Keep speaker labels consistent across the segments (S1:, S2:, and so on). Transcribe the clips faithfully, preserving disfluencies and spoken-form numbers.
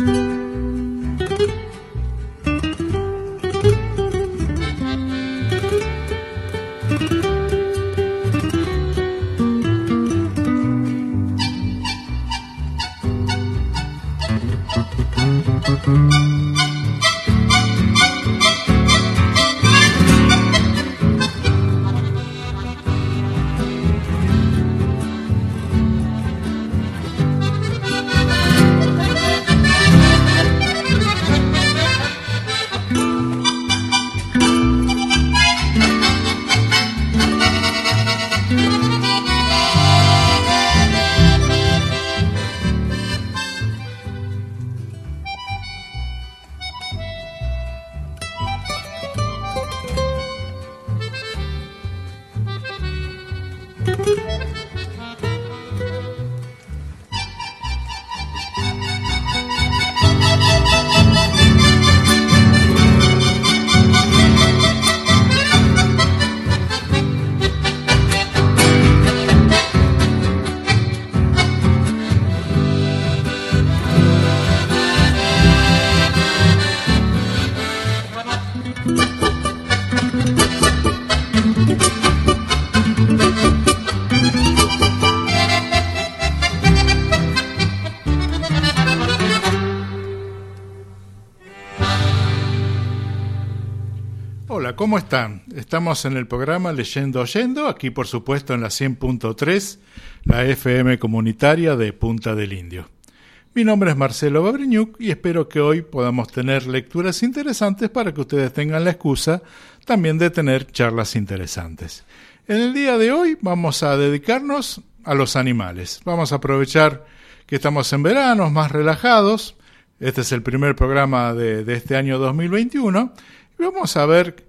S1: ¿Cómo están? Estamos en el programa Leyendo Oyendo, aquí por supuesto en la cien punto tres, la F M comunitaria de Punta del Indio. Mi nombre es Marcelo Babriñuk y espero que hoy podamos tener lecturas interesantes para que ustedes tengan la excusa también de tener charlas interesantes. En el día de hoy vamos a dedicarnos a los animales. Vamos a aprovechar que estamos en verano, más relajados. Este es el primer programa de, de este año dos mil veintiuno y vamos a ver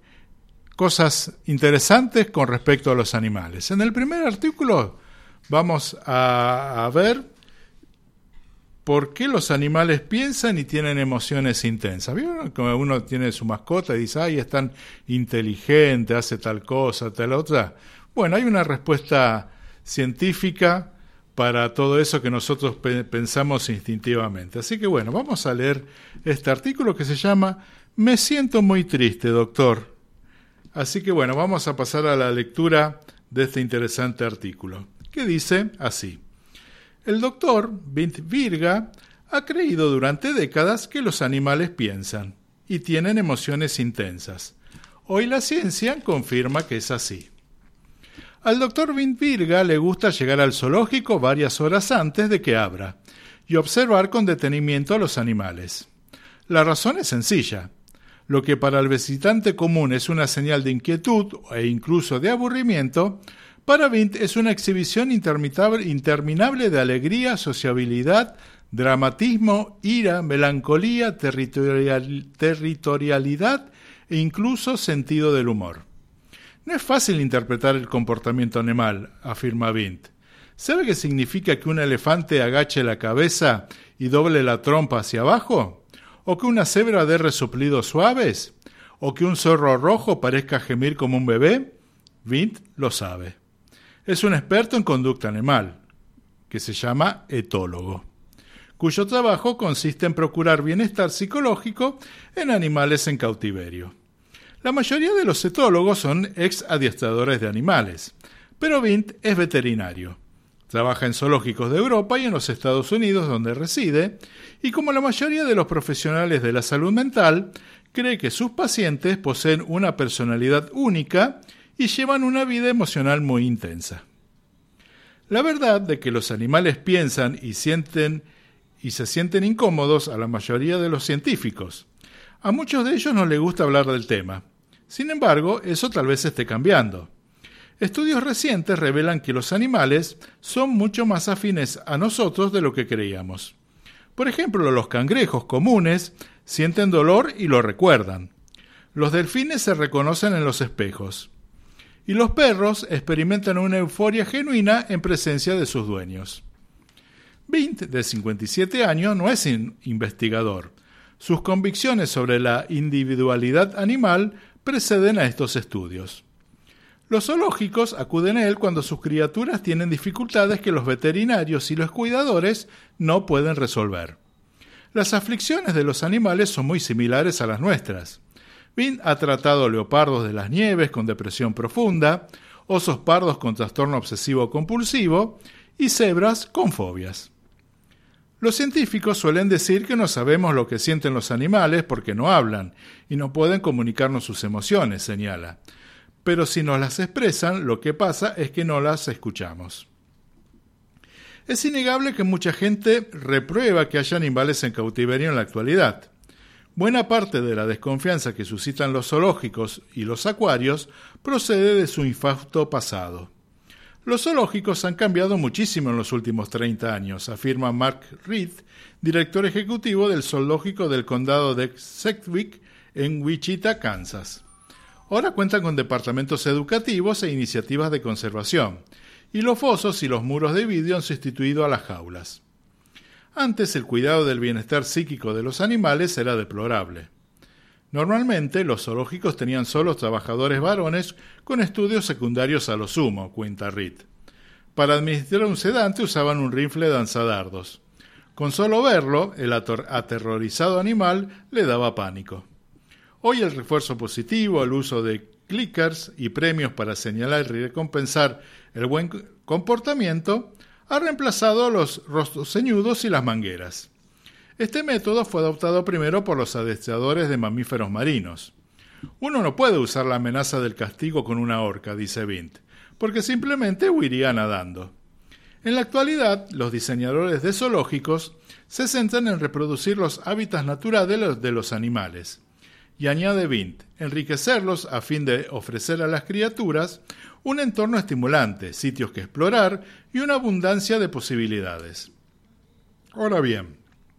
S1: cosas interesantes con respecto a los animales. En el primer artículo vamos a, a ver por qué los animales piensan y tienen emociones intensas. ¿Vieron? Como uno tiene su mascota y dice, ay, es tan inteligente, hace tal cosa, tal otra. Bueno, hay una respuesta científica para todo eso que nosotros pe- pensamos instintivamente. Así que bueno, vamos a leer este artículo que se llama Me siento muy triste, doctor. Así que bueno, vamos a pasar a la lectura de este interesante artículo, que dice así. El doctor Vint Virga ha creído durante décadas que los animales piensan y tienen emociones intensas. Hoy la ciencia confirma que es así. Al doctor Vint Virga le gusta llegar al zoológico varias horas antes de que abra y observar con detenimiento a los animales. La razón es sencilla. Lo que para el visitante común es una señal de inquietud e incluso de aburrimiento, para Vint es una exhibición interminable de alegría, sociabilidad, dramatismo, ira, melancolía, territorial, territorialidad e incluso sentido del humor. No es fácil interpretar el comportamiento animal, afirma Vint. ¿Sabe qué significa que un elefante agache la cabeza y doble la trompa hacia abajo? ¿O que una cebra dé resoplidos suaves? ¿O que un zorro rojo parezca gemir como un bebé? Vint lo sabe. Es un experto en conducta animal, que se llama etólogo, cuyo trabajo consiste en procurar bienestar psicológico en animales en cautiverio. La mayoría de los etólogos son ex adiestradores de animales, pero Vint es veterinario. Trabaja en zoológicos de Europa y en los Estados Unidos, donde reside, y como la mayoría de los profesionales de la salud mental, cree que sus pacientes poseen una personalidad única y llevan una vida emocional muy intensa. La verdad de que los animales piensan y sienten y se sienten incómodos a la mayoría de los científicos. A muchos de ellos no les gusta hablar del tema. Sin embargo, eso tal vez esté cambiando. Estudios recientes revelan que los animales son mucho más afines a nosotros de lo que creíamos. Por ejemplo, los cangrejos comunes sienten dolor y lo recuerdan. Los delfines se reconocen en los espejos. Y los perros experimentan una euforia genuina en presencia de sus dueños. Vint, de cincuenta y siete años, no es un investigador. Sus convicciones sobre la individualidad animal preceden a estos estudios. Los zoológicos acuden a él cuando sus criaturas tienen dificultades que los veterinarios y los cuidadores no pueden resolver. Las aflicciones de los animales son muy similares a las nuestras. Vint ha tratado leopardos de las nieves con depresión profunda, osos pardos con trastorno obsesivo-compulsivo y cebras con fobias. Los científicos suelen decir que no sabemos lo que sienten los animales porque no hablan y no pueden comunicarnos sus emociones, señala. Pero si nos las expresan, lo que pasa es que no las escuchamos. Es innegable que mucha gente reprueba que haya animales en cautiverio en la actualidad. Buena parte de la desconfianza que suscitan los zoológicos y los acuarios procede de su infausto pasado. Los zoológicos han cambiado muchísimo en los últimos treinta años, afirma Mark Reed, director ejecutivo del zoológico del condado de Sedgwick en Wichita, Kansas. Ahora cuentan con departamentos educativos e iniciativas de conservación, y los fosos y los muros de vidrio han sustituido a las jaulas. Antes el cuidado del bienestar psíquico de los animales era deplorable. Normalmente los zoológicos tenían solo trabajadores varones con estudios secundarios a lo sumo, cuenta Reed. Para administrar un sedante usaban un rifle lanzadardos. Con solo verlo, el aterrorizado animal le daba pánico. Hoy el refuerzo positivo, el uso de clickers y premios para señalar y recompensar el buen comportamiento ha reemplazado los rostros ceñudos y las mangueras. Este método fue adoptado primero por los adestradores de mamíferos marinos. Uno no puede usar la amenaza del castigo con una horca, dice Vint, porque simplemente huiría nadando. En la actualidad, los diseñadores de zoológicos se centran en reproducir los hábitats naturales de los, de los animales. Y añade Vint, enriquecerlos a fin de ofrecer a las criaturas un entorno estimulante, sitios que explorar y una abundancia de posibilidades. Ahora bien,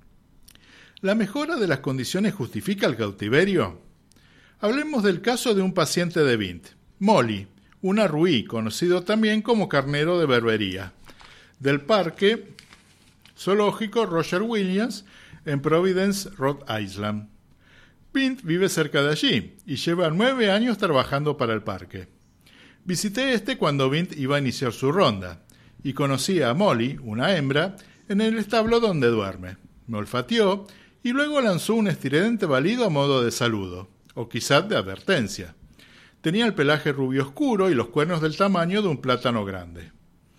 S1: ¿la mejora de las condiciones justifica el cautiverio? Hablemos del caso de un paciente de Vint, Molly, un arruí, conocido también como carnero de berbería, del parque zoológico Roger Williams en Providence, Rhode Island. Vint vive cerca de allí y lleva nueve años trabajando para el parque. Visité este cuando Vint iba a iniciar su ronda y conocí a Molly, una hembra, en el establo donde duerme. Me olfateó y luego lanzó un estridente balido a modo de saludo, o quizás de advertencia. Tenía el pelaje rubio oscuro y los cuernos del tamaño de un plátano grande.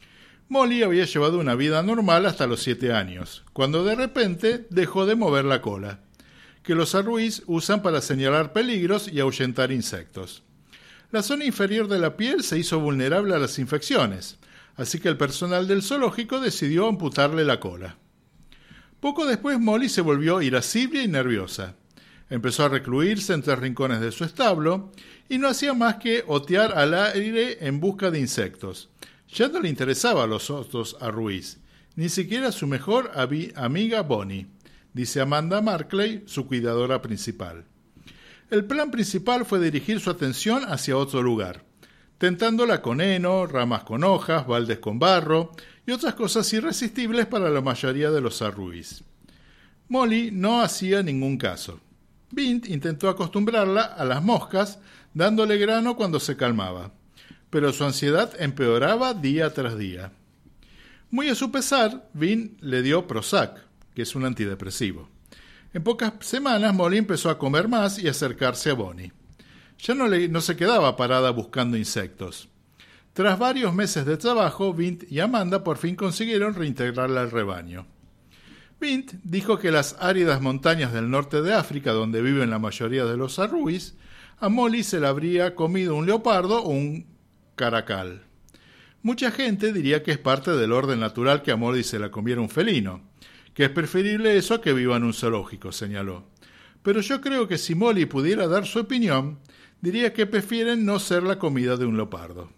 S1: Molly había llevado una vida normal hasta los siete años, cuando de repente dejó de mover la cola, que los arruís usan para señalar peligros y ahuyentar insectos. La zona inferior de la piel se hizo vulnerable a las infecciones, así que el personal del zoológico decidió amputarle la cola. Poco después Molly se volvió irascible y nerviosa. Empezó a recluirse en tres rincones de su establo y no hacía más que otear al aire en busca de insectos. Ya no le interesaba a los otros arruís, ni siquiera a su mejor amiga Bonnie, dice Amanda Markley, su cuidadora principal. El plan principal fue dirigir su atención hacia otro lugar, tentándola con heno, ramas con hojas, baldes con barro y otras cosas irresistibles para la mayoría de los arruís. Molly no hacía ningún caso. Vint intentó acostumbrarla a las moscas, dándole grano cuando se calmaba, pero su ansiedad empeoraba día tras día. Muy a su pesar, Vint le dio Prozac, que es un antidepresivo. En pocas semanas, Molly empezó a comer más y acercarse a Bonnie. Ya no, le, no se quedaba parada buscando insectos. Tras varios meses de trabajo, Vint y Amanda por fin consiguieron reintegrarla al rebaño. Vint dijo que las áridas montañas del norte de África, donde viven la mayoría de los arruís, a Molly se la habría comido un leopardo o un caracal. Mucha gente diría que es parte del orden natural que a Molly se la comiera un felino, que es preferible eso a que viva en un zoológico, señaló. Pero yo creo que si Molly pudiera dar su opinión, diría que prefieren no ser la comida de un leopardo.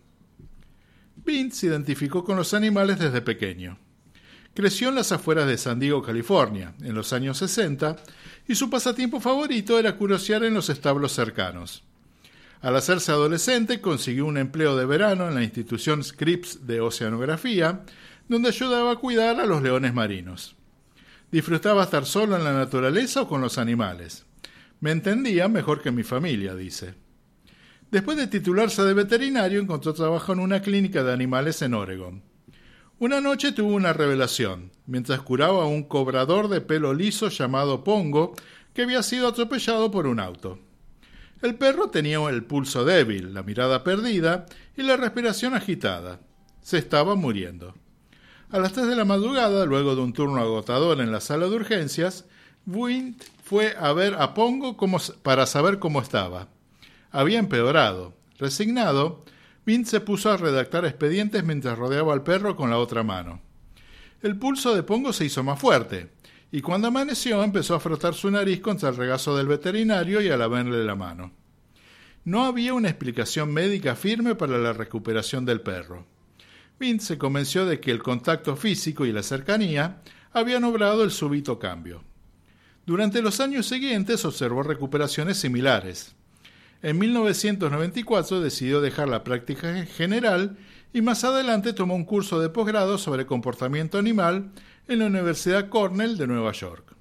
S1: Vint se identificó con los animales desde pequeño. Creció en las afueras de San Diego, California, en los años sesenta, y su pasatiempo favorito era curiosear en los establos cercanos. Al hacerse adolescente, consiguió un empleo de verano en la institución Scripps de Oceanografía, donde ayudaba a cuidar a los leones marinos. Disfrutaba estar solo en la naturaleza o con los animales. Me entendía mejor que mi familia, dice. Después de titularse de veterinario, encontró trabajo en una clínica de animales en Oregon. Una noche tuvo una revelación, mientras curaba a un cobrador de pelo liso llamado Pongo, que había sido atropellado por un auto. El perro tenía el pulso débil, la mirada perdida y la respiración agitada. Se estaba muriendo. A las tres de la madrugada, luego de un turno agotador en la sala de urgencias, Vint fue a ver a Pongo como, para saber cómo estaba. Había empeorado. Resignado, Vint se puso a redactar expedientes mientras rodeaba al perro con la otra mano. El pulso de Pongo se hizo más fuerte, y cuando amaneció empezó a frotar su nariz contra el regazo del veterinario y a lamerle la mano. No había una explicación médica firme para la recuperación del perro. Vint se convenció de que el contacto físico y la cercanía habían obrado el súbito cambio. Durante los años siguientes observó recuperaciones similares. En mil novecientos noventa y cuatro decidió dejar la práctica general y más adelante tomó un curso de posgrado sobre comportamiento animal en la Universidad Cornell de Nueva York.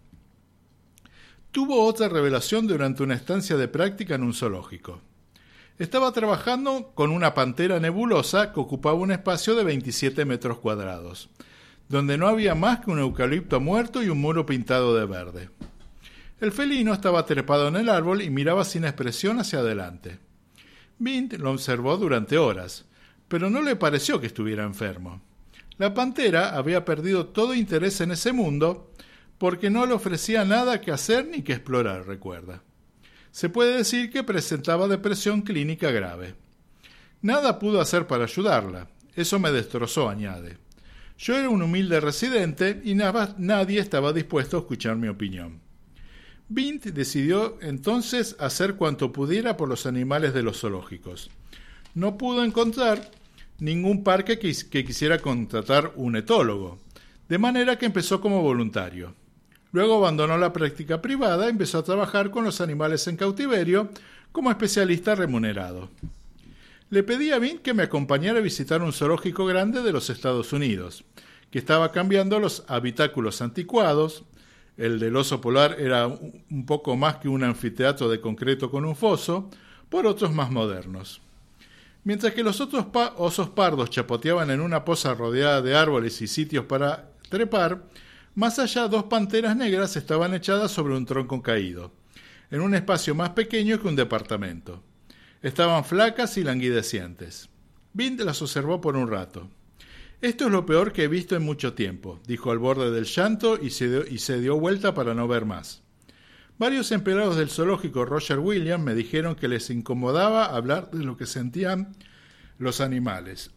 S1: Tuvo otra revelación durante una estancia de práctica en un zoológico. Estaba trabajando con una pantera nebulosa que ocupaba un espacio de veintisiete metros cuadrados, donde no había más que un eucalipto muerto y un muro pintado de verde. El felino estaba trepado en el árbol y miraba sin expresión hacia adelante. Vint lo observó durante horas, pero no le pareció que estuviera enfermo. La pantera había perdido todo interés en ese mundo porque no le ofrecía nada que hacer ni que explorar, recuerda. Se puede decir que presentaba depresión clínica grave. Nada pudo hacer para ayudarla. Eso me destrozó, añade. Yo era un humilde residente y nada, nadie estaba dispuesto a escuchar mi opinión. Vint decidió entonces hacer cuanto pudiera por los animales de los zoológicos. No pudo encontrar ningún parque que, que quisiera contratar un etólogo, de manera que empezó como voluntario. Luego abandonó la práctica privada y empezó a trabajar con los animales en cautiverio como especialista remunerado. Le pedí a Vint que me acompañara a visitar un zoológico grande de los Estados Unidos, que estaba cambiando los habitáculos anticuados. El del oso polar era un poco más que un anfiteatro de concreto con un foso, por otros más modernos. Mientras que los otros pa- osos pardos chapoteaban en una poza rodeada de árboles y sitios para trepar, más allá dos panteras negras estaban echadas sobre un tronco caído, en un espacio más pequeño que un departamento. Estaban flacas y languidecientes. Vint las observó por un rato. «Esto es lo peor que he visto en mucho tiempo», dijo al borde del llanto y se dio, y se dio vuelta para no ver más. Varios empleados del zoológico Roger Williams me dijeron que les incomodaba hablar de lo que sentían los animales,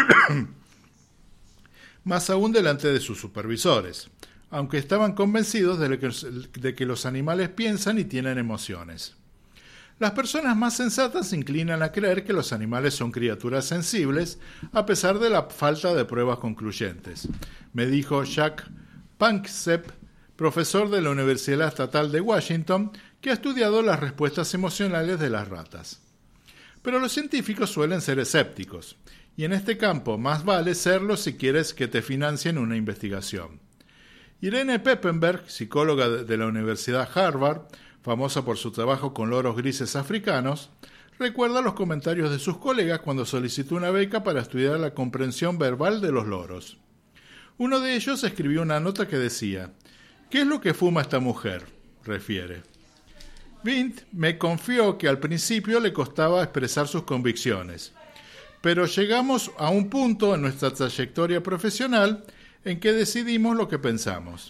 S1: más aún delante de sus supervisores, aunque estaban convencidos de que, de que los animales piensan y tienen emociones. Las personas más sensatas se inclinan a creer que los animales son criaturas sensibles, a pesar de la falta de pruebas concluyentes, me dijo Jack Panksepp, profesor de la Universidad Estatal de Washington, que ha estudiado las respuestas emocionales de las ratas. Pero los científicos suelen ser escépticos, y en este campo más vale serlo si quieres que te financien una investigación. Irene Peppenberg, psicóloga de la Universidad Harvard, famosa por su trabajo con loros grises africanos, recuerda los comentarios de sus colegas cuando solicitó una beca para estudiar la comprensión verbal de los loros. Uno de ellos escribió una nota que decía: «¿Qué es lo que fuma esta mujer?», refiere. Vint me confió que al principio le costaba expresar sus convicciones, pero llegamos a un punto en nuestra trayectoria profesional en que decidimos lo que pensamos.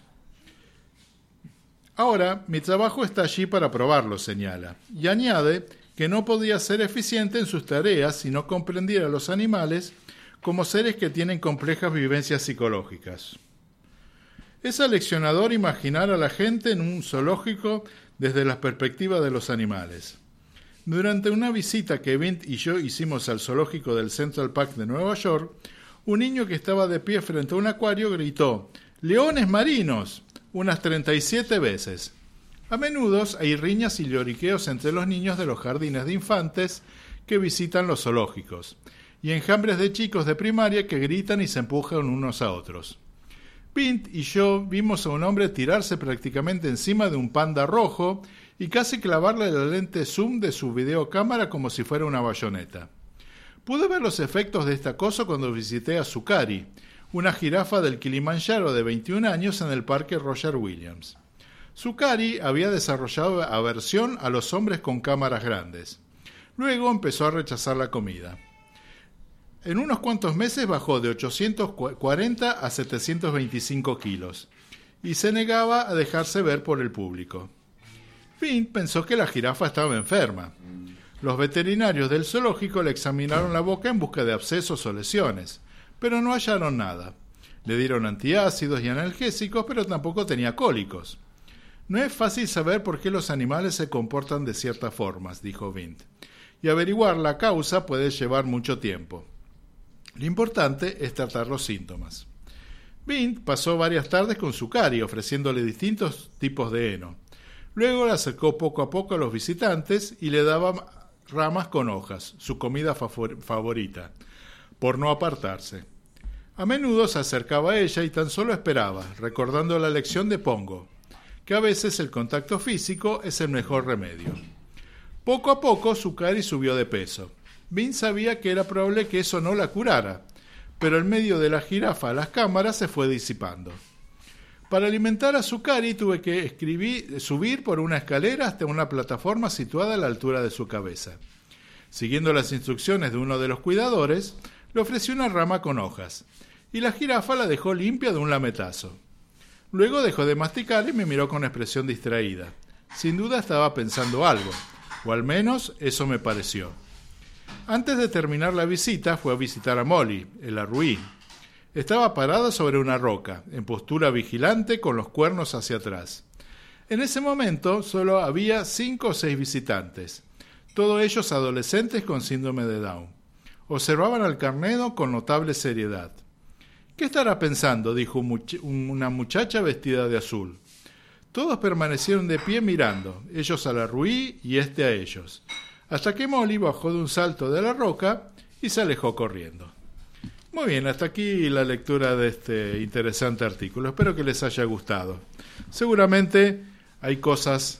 S1: Ahora, mi trabajo está allí para probarlo, señala, y añade que no podía ser eficiente en sus tareas si no comprendiera a los animales como seres que tienen complejas vivencias psicológicas. Es aleccionador imaginar a la gente en un zoológico desde la perspectiva de los animales. Durante una visita que Vint y yo hicimos al zoológico del Central Park de Nueva York, un niño que estaba de pie frente a un acuario gritó: «¡Leones marinos!», unas treinta y siete veces. A menudo hay riñas y lloriqueos entre los niños de los jardines de infantes que visitan los zoológicos, y enjambres de chicos de primaria que gritan y se empujan unos a otros. Vint y yo vimos a un hombre tirarse prácticamente encima de un panda rojo y casi clavarle la lente zoom de su videocámara como si fuera una bayoneta. Pude ver los efectos de este acoso cuando visité a Zucari, una jirafa del Kilimanjaro de veintiún años en el Parque Roger Williams. Zuccari había desarrollado aversión a los hombres con cámaras grandes. Luego empezó a rechazar la comida. En unos cuantos meses bajó de ochocientos cuarenta a setecientos veinticinco kilos y se negaba a dejarse ver por el público. Vint pensó que la jirafa estaba enferma. Los veterinarios del zoológico le examinaron la boca en busca de abscesos o lesiones, pero no hallaron nada. Le dieron antiácidos y analgésicos, pero tampoco tenía cólicos. No es fácil saber por qué los animales se comportan de ciertas formas, dijo Vint, y averiguar la causa puede llevar mucho tiempo. Lo importante es tratar los síntomas. Vint pasó varias tardes con Zuccari, ofreciéndole distintos tipos de heno. Luego le acercó poco a poco a los visitantes y le daba ramas con hojas, su comida favor- favorita, por no apartarse. A menudo se acercaba a ella y tan solo esperaba, recordando la lección de Pongo, que a veces el contacto físico es el mejor remedio. Poco a poco Zuccari subió de peso. Vint sabía que era probable que eso no la curara, pero en medio de la jirafa a las cámaras se fue disipando. Para alimentar a Zuccari tuve que escribir, subir por una escalera hasta una plataforma situada a la altura de su cabeza. Siguiendo las instrucciones de uno de los cuidadores, le ofrecí una rama con hojas, y la jirafa la dejó limpia de un lametazo. Luego dejó de masticar y me miró con expresión distraída. Sin duda estaba pensando algo, o al menos eso me pareció. Antes de terminar la visita, fue a visitar a Molly, el arruí. Estaba parada sobre una roca, en postura vigilante, con los cuernos hacia atrás. En ese momento solo había cinco o seis visitantes, todos ellos adolescentes con síndrome de Down. Observaban al carnero con notable seriedad. «¿Qué estará pensando?», dijo una muchacha vestida de azul. Todos permanecieron de pie mirando, ellos al arruí y este a ellos, hasta que Molly bajó de un salto de la roca y se alejó corriendo. Muy bien, hasta aquí la lectura de este interesante artículo. Espero que les haya gustado. Seguramente hay cosas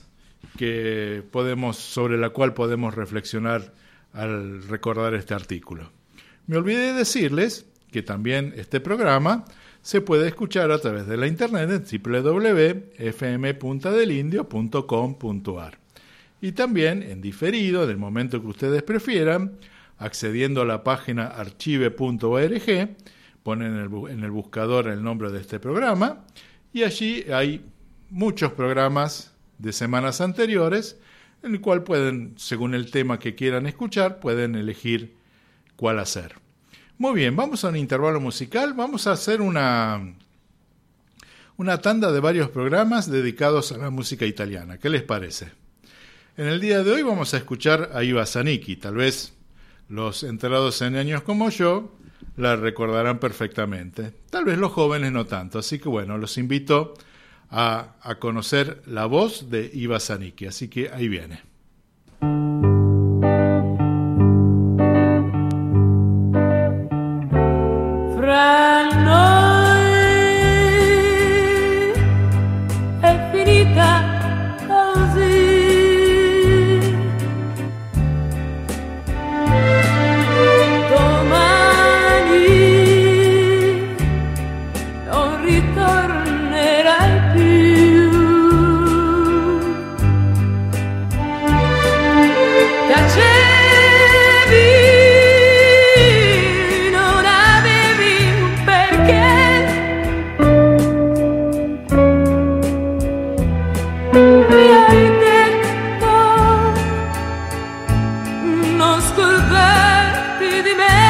S1: que podemos, sobre la cual podemos reflexionar al recordar este artículo. Me olvidé decirles que también este programa se puede escuchar a través de la internet en doble u doble u doble u punto f m punto del indio punto com punto a r y también en diferido, en el momento que ustedes prefieran, accediendo a la página archive punto org, ponen en el, en el buscador el nombre de este programa y allí hay muchos programas de semanas anteriores en el cual pueden, según el tema que quieran escuchar, pueden elegir cuál hacer. Muy bien, vamos a un intervalo musical, vamos a hacer una, una tanda de varios programas dedicados a la música italiana. ¿Qué les parece? En el día de hoy vamos a escuchar a Iva Zanicchi. Tal vez los enterados en años como yo la recordarán perfectamente. Tal vez los jóvenes no tanto. Así que bueno, los invito a, a conocer la voz de Iva Zanicchi. Así que ahí viene.
S2: Fra noi è finita così. Domani non ritornerai più. Tacevi, non avevi un perché. Mi hai detto non scordarti di me.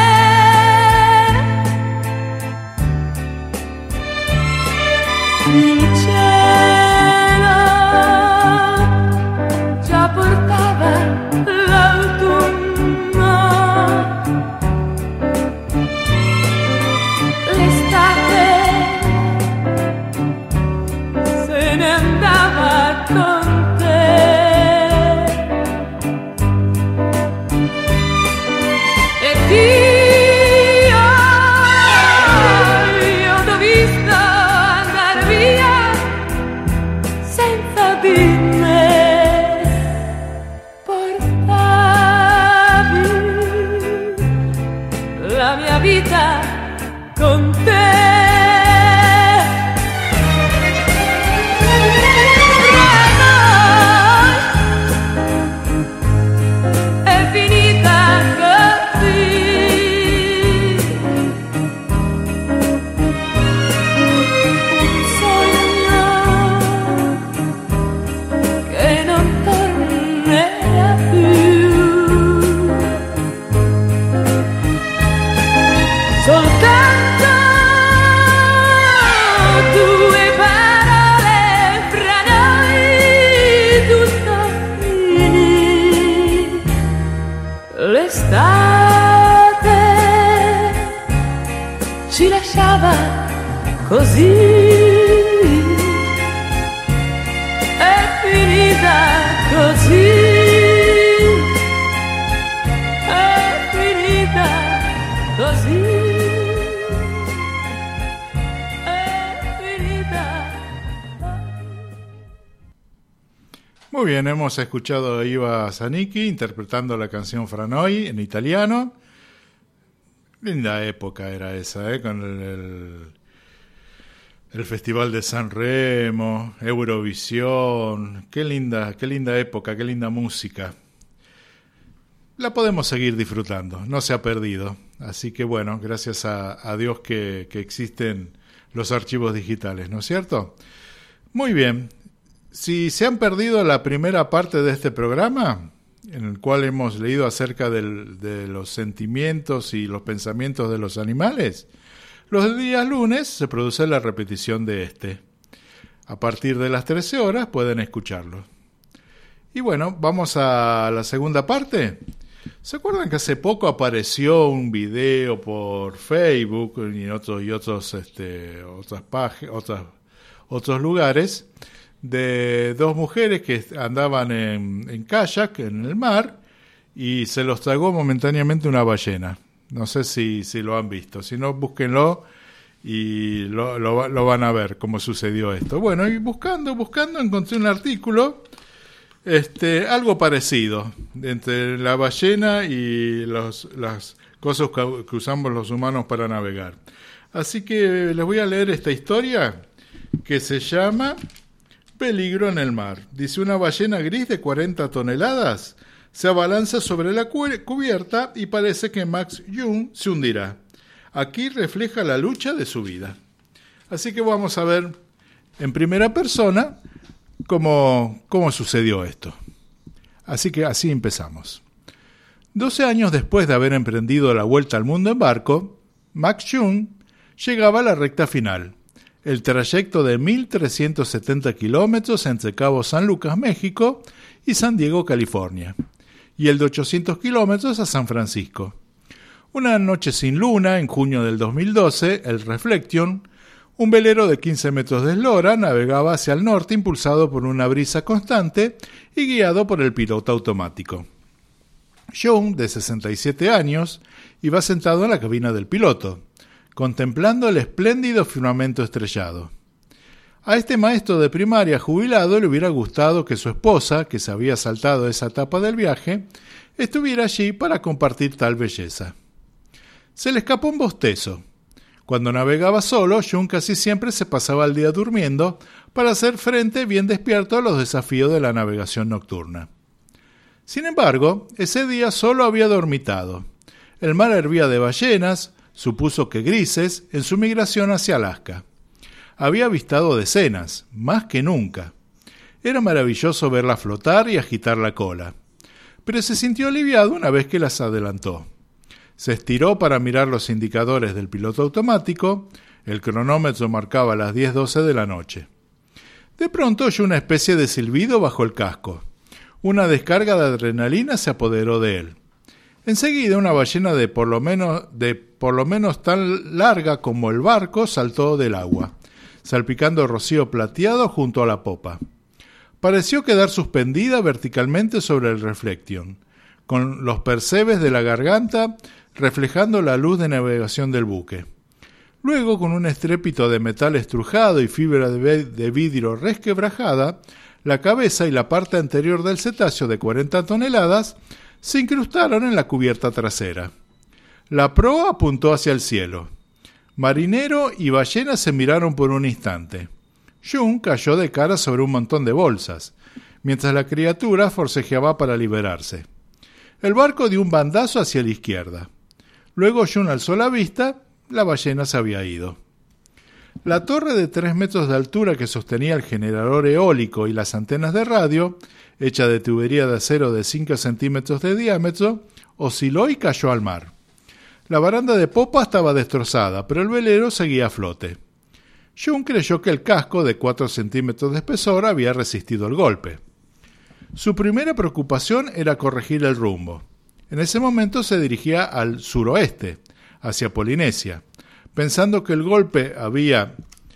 S2: Il cielo già portava l'autunno, l'estate se ne andava con te. Ed io, io t'ho visto andare via senza di me. Portavi la mia vita con te. così è finita così, è finita così, è finita così.
S1: Muy bien, hemos escuchado a Iva Zanicchi interpretando la canción Fra Noi en italiano. Linda época era esa, ¿eh? Con el, el, el Festival de Sanremo, Eurovisión. Qué linda, qué linda época, qué linda música. La podemos seguir disfrutando, no se ha perdido. Así que bueno, gracias a, a Dios que, que existen los archivos digitales, ¿no es cierto? Muy bien. Si se han perdido la primera parte de este programa, en el cual hemos leído acerca del, de los sentimientos y los pensamientos de los animales, los días lunes se produce la repetición de este. A partir de las trece horas pueden escucharlo. Y bueno, vamos a la segunda parte. ¿Se acuerdan que hace poco apareció un video por Facebook y otros y otros este, otras páginas, otras, otros lugares, de dos mujeres que andaban en, en kayak en el mar y se los tragó momentáneamente una ballena? No sé si, si lo han visto. Si no, búsquenlo y lo, lo, lo van a ver cómo sucedió esto. Bueno, y buscando, buscando, encontré un artículo, este, algo parecido entre la ballena y los, las cosas que, que usamos los humanos para navegar. Así que les voy a leer esta historia que se llama Peligro en el mar. Dice: una ballena gris de cuarenta toneladas se abalanza sobre la cu- cubierta y parece que Max Jung se hundirá. Aquí refleja la lucha de su vida. Así que vamos a ver en primera persona cómo, cómo sucedió esto. Así que así empezamos. doce años después de haber emprendido la vuelta al mundo en barco, Max Jung llegaba a la recta final. El trayecto de mil trescientos setenta kilómetros entre Cabo San Lucas, México, y San Diego, California, y el de ochocientos kilómetros a San Francisco. Una noche sin luna, en junio del dos mil doce, el Reflection, un velero de quince metros de eslora, navegaba hacia el norte impulsado por una brisa constante y guiado por el piloto automático. Jung, de sesenta y siete años, iba sentado en la cabina del piloto, contemplando el espléndido firmamento estrellado. A este maestro de primaria jubilado le hubiera gustado que su esposa, que se había saltado esa etapa del viaje, estuviera allí para compartir tal belleza. Se le escapó un bostezo. Cuando navegaba solo, Jung casi siempre se pasaba el día durmiendo para hacer frente bien despierto a los desafíos de la navegación nocturna. Sin embargo, ese día solo había dormitado. El mar hervía de ballenas, supuso que grises, en su migración hacia Alaska. Había avistado decenas, más que nunca. Era maravilloso verlas flotar y agitar la cola. Pero se sintió aliviado una vez que las adelantó. Se estiró para mirar los indicadores del piloto automático. El cronómetro marcaba las diez doce de la noche. De pronto oyó una especie de silbido bajo el casco. Una descarga de adrenalina se apoderó de él. Enseguida una ballena de por lo menos, de por lo menos tan larga como el barco saltó del agua, salpicando rocío plateado junto a la popa. Pareció quedar suspendida verticalmente sobre el Reflection, con los percebes de la garganta reflejando la luz de navegación del buque. Luego, con un estrépito de metal estrujado y fibra de, de vidrio resquebrajada, la cabeza y la parte anterior del cetáceo de cuarenta toneladas se incrustaron en la cubierta trasera. La proa apuntó hacia el cielo. Marinero y ballena se miraron por un instante. Jung cayó de cara sobre un montón de bolsas, mientras la criatura forcejeaba para liberarse. El barco dio un bandazo hacia la izquierda. Luego Jung alzó la vista, la ballena se había ido. La torre de tres metros de altura que sostenía el generador eólico y las antenas de radio, hecha de tubería de acero de cinco centímetros de diámetro, osciló y cayó al mar. La baranda de popa estaba destrozada, pero el velero seguía a flote. Jung creyó que el casco de cuatro centímetros de espesor había resistido el golpe. Su primera preocupación era corregir el rumbo. En ese momento se dirigía al suroeste, hacia Polinesia, pensando que el golpe había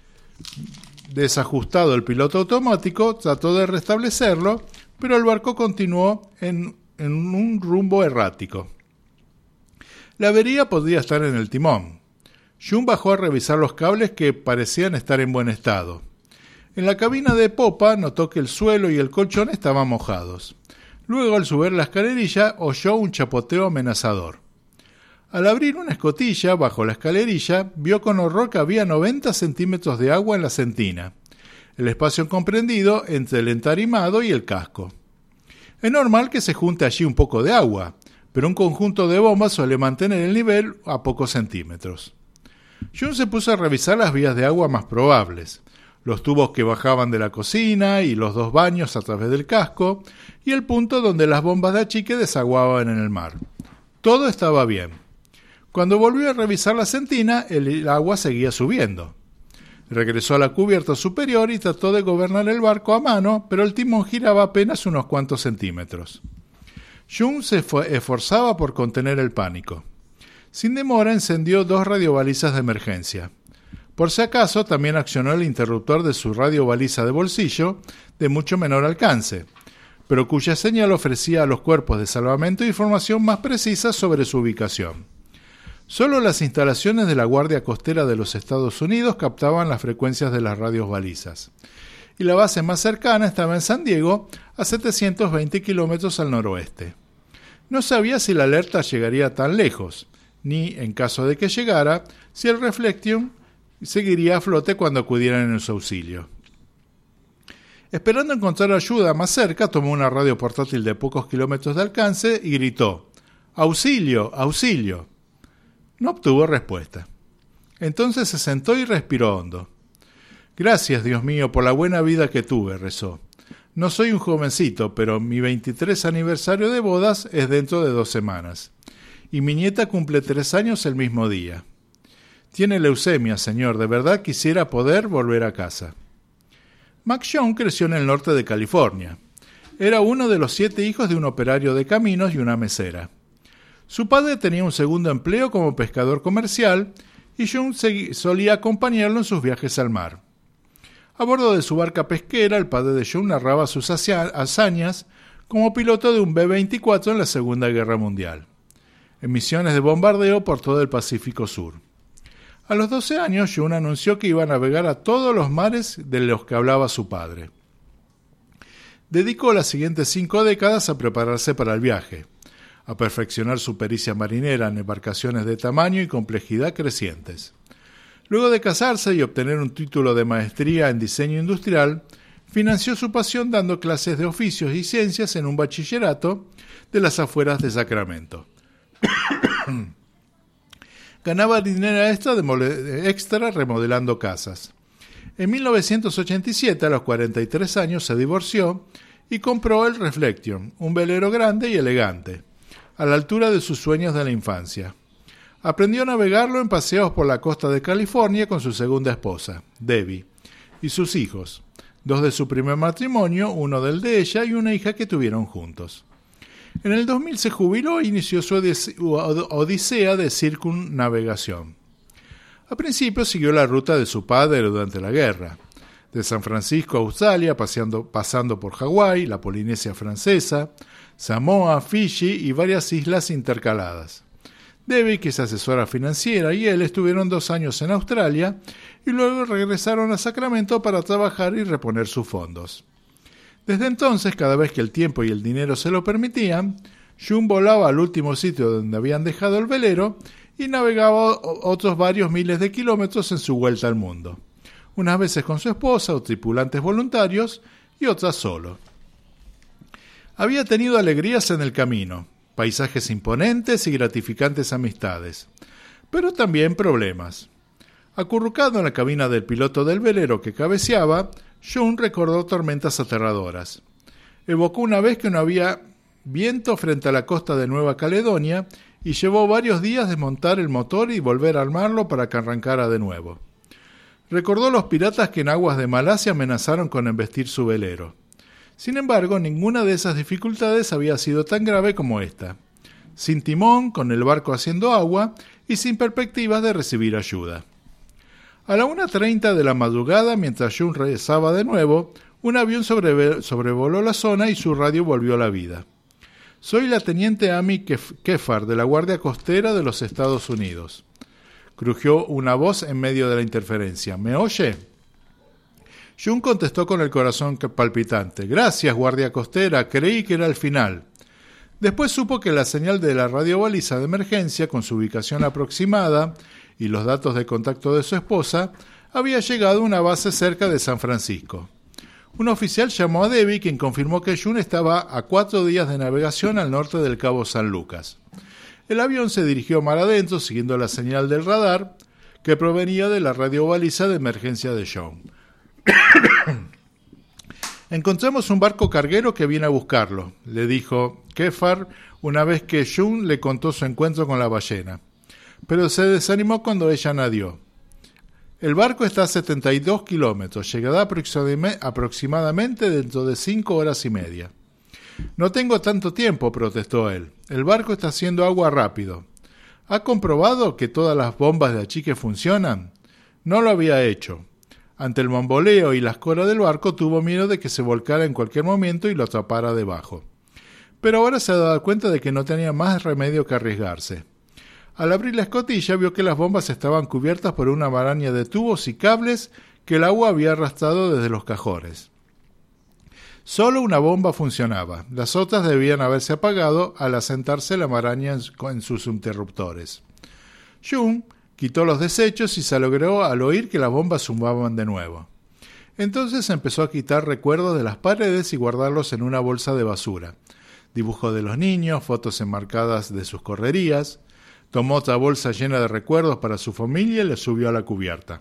S1: Desajustado el piloto automático, trató de restablecerlo, pero el barco continuó en, en un rumbo errático. La avería podría estar en el timón. Jun bajó a revisar los cables que parecían estar en buen estado. En la cabina de popa notó que el suelo y el colchón estaban mojados. Luego, al subir la escalerilla, oyó un chapoteo amenazador. Al abrir una escotilla bajo la escalerilla, vio con horror que había noventa centímetros de agua en la sentina, el espacio comprendido entre el entarimado y el casco. Es normal que se junte allí un poco de agua, pero un conjunto de bombas suele mantener el nivel a pocos centímetros. Jun se puso a revisar las vías de agua más probables, los tubos que bajaban de la cocina y los dos baños a través del casco, y el punto donde las bombas de achique desaguaban en el mar. Todo estaba bien. Cuando volvió a revisar la sentina, el agua seguía subiendo. Regresó a la cubierta superior y trató de gobernar el barco a mano, pero el timón giraba apenas unos cuantos centímetros. Jun se esforzaba por contener el pánico. Sin demora encendió dos radiobalizas de emergencia. Por si acaso, también accionó el interruptor de su radiobaliza de bolsillo, de mucho menor alcance, pero cuya señal ofrecía a los cuerpos de salvamento información más precisa sobre su ubicación. Solo las instalaciones de la Guardia Costera de los Estados Unidos captaban las frecuencias de las radios balizas, y la base más cercana estaba en San Diego, a setecientos veinte kilómetros al noroeste. No sabía si la alerta llegaría tan lejos, ni, en caso de que llegara, si el Reflection seguiría a flote cuando acudieran en su auxilio. Esperando encontrar ayuda más cerca, tomó una radio portátil de pocos kilómetros de alcance y gritó: ¡Auxilio! ¡Auxilio! No obtuvo respuesta. Entonces se sentó y respiró hondo. «Gracias, Dios mío, por la buena vida que tuve», rezó. «No soy un jovencito, pero mi veintitrés aniversario de bodas es dentro de dos semanas. Y mi nieta cumple tres años el mismo día. Tiene leucemia, señor. De verdad quisiera poder volver a casa». McShawn creció en el norte de California. Era uno de los siete hijos de un operario de caminos y una mesera. Su padre tenía un segundo empleo como pescador comercial y Jun solía acompañarlo en sus viajes al mar. A bordo de su barca pesquera, el padre de Jun narraba sus hazañas como piloto de un B veinticuatro en la Segunda Guerra Mundial, en misiones de bombardeo por todo el Pacífico Sur. A los doce años, Jun anunció que iba a navegar a todos los mares de los que hablaba su padre. Dedicó las siguientes cinco décadas a prepararse para el viaje, a perfeccionar su pericia marinera en embarcaciones de tamaño y complejidad crecientes. Luego de casarse y obtener un título de maestría en diseño industrial, financió su pasión dando clases de oficios y ciencias en un bachillerato de las afueras de Sacramento. Ganaba dinero extra, de mole- extra remodelando casas. En mil novecientos ochenta y siete, a los cuarenta y tres años, se divorció y compró el Reflection, un velero grande y elegante, a la altura de sus sueños de la infancia. Aprendió a navegarlo en paseos por la costa de California con su segunda esposa, Debbie, y sus hijos, dos de su primer matrimonio, uno del de ella y una hija que tuvieron juntos. En el dos mil se jubiló e inició su odisea de circunnavegación. Al principio siguió la ruta de su padre durante la guerra, de San Francisco a Australia, paseando, pasando por Hawái, la Polinesia Francesa, Samoa, Fiji y varias islas intercaladas. Debbie, que es asesora financiera, y él estuvieron dos años en Australia y luego regresaron a Sacramento para trabajar y reponer sus fondos. Desde entonces, cada vez que el tiempo y el dinero se lo permitían, Jun volaba al último sitio donde habían dejado el velero y navegaba otros varios miles de kilómetros en su vuelta al mundo, unas veces con su esposa o tripulantes voluntarios y otras solo. Había tenido alegrías en el camino, paisajes imponentes y gratificantes amistades, pero también problemas. Acurrucado en la cabina del piloto del velero que cabeceaba, Jun recordó tormentas aterradoras. Evocó una vez que no había viento frente a la costa de Nueva Caledonia y llevó varios días desmontar el motor y volver a armarlo para que arrancara de nuevo. Recordó los piratas que en aguas de Malasia amenazaron con embestir su velero. Sin embargo, ninguna de esas dificultades había sido tan grave como esta. Sin timón, con el barco haciendo agua y sin perspectivas de recibir ayuda. A la una treinta de la madrugada, mientras June rezaba de nuevo, un avión sobre, sobrevoló la zona y su radio volvió a la vida. Soy la teniente Amy Kefar, de la Guardia Costera de los Estados Unidos. Crujió una voz en medio de la interferencia. ¿Me oye? June contestó con el corazón palpitante. Gracias, Guardia Costera, creí que era el final. Después supo que la señal de la radiobaliza de emergencia, con su ubicación aproximada y los datos de contacto de su esposa, había llegado a una base cerca de San Francisco. Un oficial llamó a Debbie, quien confirmó que June estaba a cuatro días de navegación al norte del Cabo San Lucas. El avión se dirigió mar adentro, siguiendo la señal del radar, que provenía de la radiobaliza de emergencia de June. Encontramos un barco carguero que viene a buscarlo, le dijo Kefar una vez que June le contó su encuentro con la ballena. Pero se desanimó cuando ella nadió. El barco está a setenta y dos kilómetros, llegará aproximadamente dentro de cinco horas y media. No tengo tanto tiempo, protestó él. El barco está haciendo agua rápido. ¿Ha comprobado que todas las bombas de achique funcionan? No lo había hecho. Ante el bamboleo y las colas del barco tuvo miedo de que se volcara en cualquier momento y lo atrapara debajo. Pero ahora se ha dado cuenta de que no tenía más remedio que arriesgarse. Al abrir la escotilla vio que las bombas estaban cubiertas por una maraña de tubos y cables que el agua había arrastrado desde los cajones. Solo una bomba funcionaba, las otras debían haberse apagado al asentarse la maraña en sus interruptores. June quitó los desechos y se alegró al oír que las bombas zumbaban de nuevo. Entonces empezó a quitar recuerdos de las paredes y guardarlos en una bolsa de basura. Dibujos de los niños, fotos enmarcadas de sus correrías. Tomó otra bolsa llena de recuerdos para su familia y le subió a la cubierta.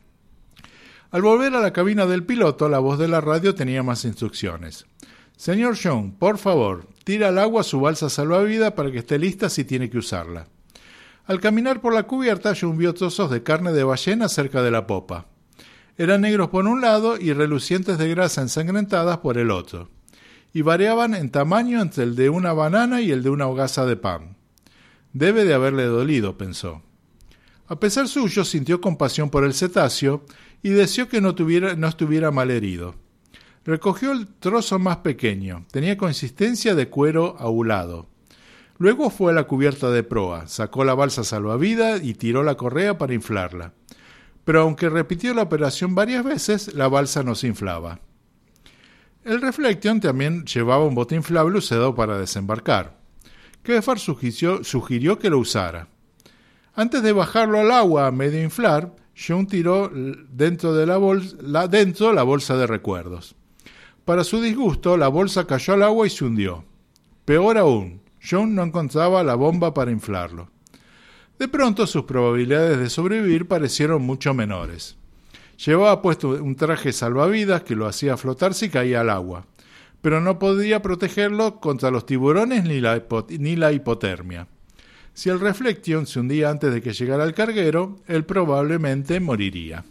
S1: Al volver a la cabina del piloto, la voz de la radio tenía más instrucciones. Señor June, por favor, tira al agua su balsa salvavidas para que esté lista si tiene que usarla. Al caminar por la cubierta, June vio trozos de carne de ballena cerca de la popa. Eran negros por un lado y relucientes de grasa ensangrentadas por el otro, y variaban en tamaño entre el de una banana y el de una hogaza de pan. Debe de haberle dolido, pensó. A pesar suyo, sintió compasión por el cetáceo y deseó que no, tuviera, no estuviera mal herido. Recogió el trozo más pequeño, tenía consistencia de cuero ahulado. Luego fue a la cubierta de proa, sacó la balsa salvavidas y tiró la correa para inflarla. Pero aunque repitió la operación varias veces, la balsa no se inflaba. El Reflection también llevaba un bote inflable usado para desembarcar. Kefar sugirió, sugirió que lo usara. Antes de bajarlo al agua a medio inflar, June tiró dentro de la bolsa, la, dentro la bolsa de recuerdos. Para su disgusto, la bolsa cayó al agua y se hundió. Peor aún, June no encontraba la bomba para inflarlo. De pronto sus probabilidades de sobrevivir parecieron mucho menores. Llevaba puesto un traje salvavidas que lo hacía flotar si caía al agua, pero no podía protegerlo contra los tiburones ni la, hipo- ni la hipotermia. Si el Reflection se hundía antes de que llegara el carguero, él probablemente moriría.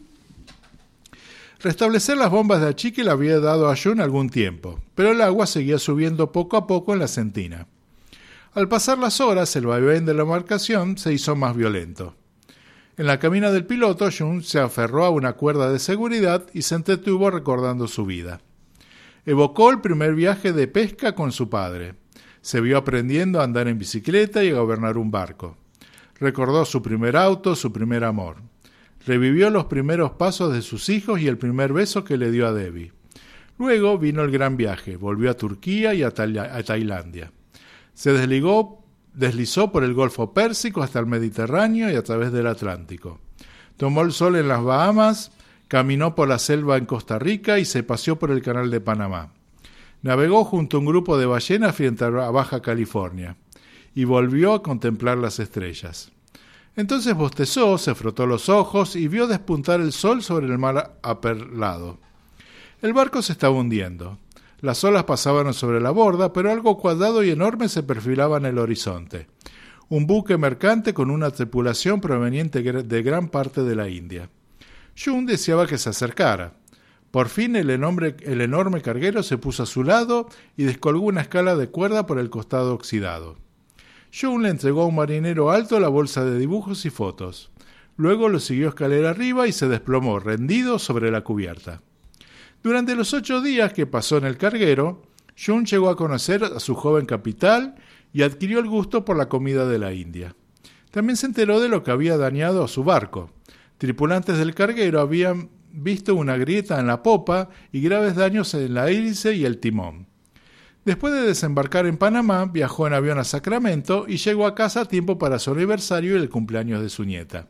S1: Restablecer las bombas de achique le había dado a June algún tiempo, pero el agua seguía subiendo poco a poco en la sentina. Al pasar las horas, el vaivén de la embarcación se hizo más violento. En la cabina del piloto, June se aferró a una cuerda de seguridad y se entretuvo recordando su vida. Evocó el primer viaje de pesca con su padre. Se vio aprendiendo a andar en bicicleta y a gobernar un barco. Recordó su primer auto, su primer amor. Revivió los primeros pasos de sus hijos y el primer beso que le dio a Debbie. Luego vino el gran viaje. Volvió a Turquía y a, Ta- a Tailandia. Se desligó, deslizó por el Golfo Pérsico hasta el Mediterráneo y a través del Atlántico. Tomó el sol en las Bahamas, caminó por la selva en Costa Rica y se paseó por el Canal de Panamá. Navegó junto a un grupo de ballenas frente a Baja California y volvió a contemplar las estrellas. Entonces bostezó, se frotó los ojos y vio despuntar el sol sobre el mar aperlado. El barco se estaba hundiendo. Las olas pasaban sobre la borda, pero algo cuadrado y enorme se perfilaba en el horizonte. Un buque mercante con una tripulación proveniente de gran parte de la India. June deseaba que se acercara. Por fin el enorme, el enorme carguero se puso a su lado y descolgó una escala de cuerda por el costado oxidado. June le entregó a un marinero alto la bolsa de dibujos y fotos. Luego lo siguió escalera arriba y se desplomó rendido sobre la cubierta. Durante los ocho días que pasó en el carguero, Jun llegó a conocer a su joven capital y adquirió el gusto por la comida de la India. También se enteró de lo que había dañado a su barco. Tripulantes del carguero habían visto una grieta en la popa y graves daños en la hélice y el timón. Después de desembarcar en Panamá, viajó en avión a Sacramento y llegó a casa a tiempo para su aniversario y el cumpleaños de su nieta.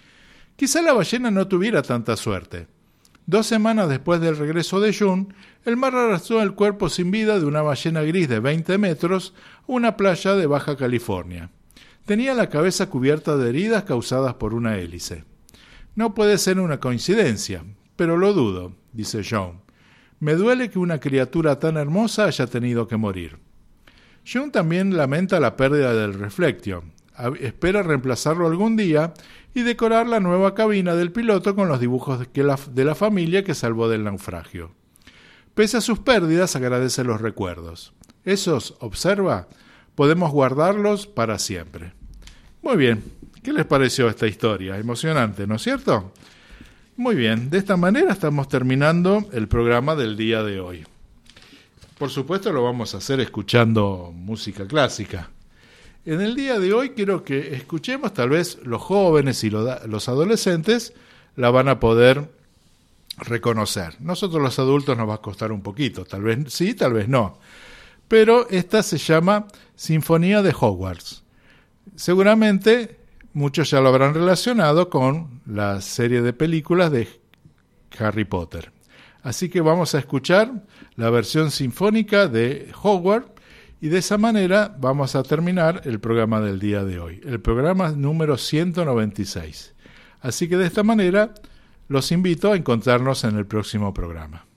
S1: Quizá la ballena no tuviera tanta suerte. Dos semanas después del regreso de Jun, el mar arrastró el cuerpo sin vida de una ballena gris de veinte metros a una playa de Baja California. Tenía la cabeza cubierta de heridas causadas por una hélice. No puede ser una coincidencia, pero lo dudo, dice Jun. Me duele que una criatura tan hermosa haya tenido que morir. Jun también lamenta la pérdida del Reflection. Espera reemplazarlo algún día y decorar la nueva cabina del piloto con los dibujos de la, de la familia que salvó del naufragio. Pese a sus pérdidas, agradece los recuerdos. Esos, observa, podemos guardarlos para siempre. Muy bien, ¿qué les pareció esta historia? Emocionante, ¿no es cierto? Muy bien, de esta manera estamos terminando el programa del día de hoy. Por supuesto lo vamos a hacer escuchando música clásica. En el día de hoy quiero que escuchemos, tal vez los jóvenes y los adolescentes la van a poder reconocer. Nosotros los adultos nos va a costar un poquito, tal vez sí, tal vez no. Pero esta se llama Sinfonía de Hogwarts. Seguramente muchos ya lo habrán relacionado con la serie de películas de Harry Potter. Así que vamos a escuchar la versión sinfónica de Hogwarts. Y de esa manera vamos a terminar el programa del día de hoy, el programa número ciento noventa y seis. Así que de esta manera los invito a encontrarnos en el próximo programa.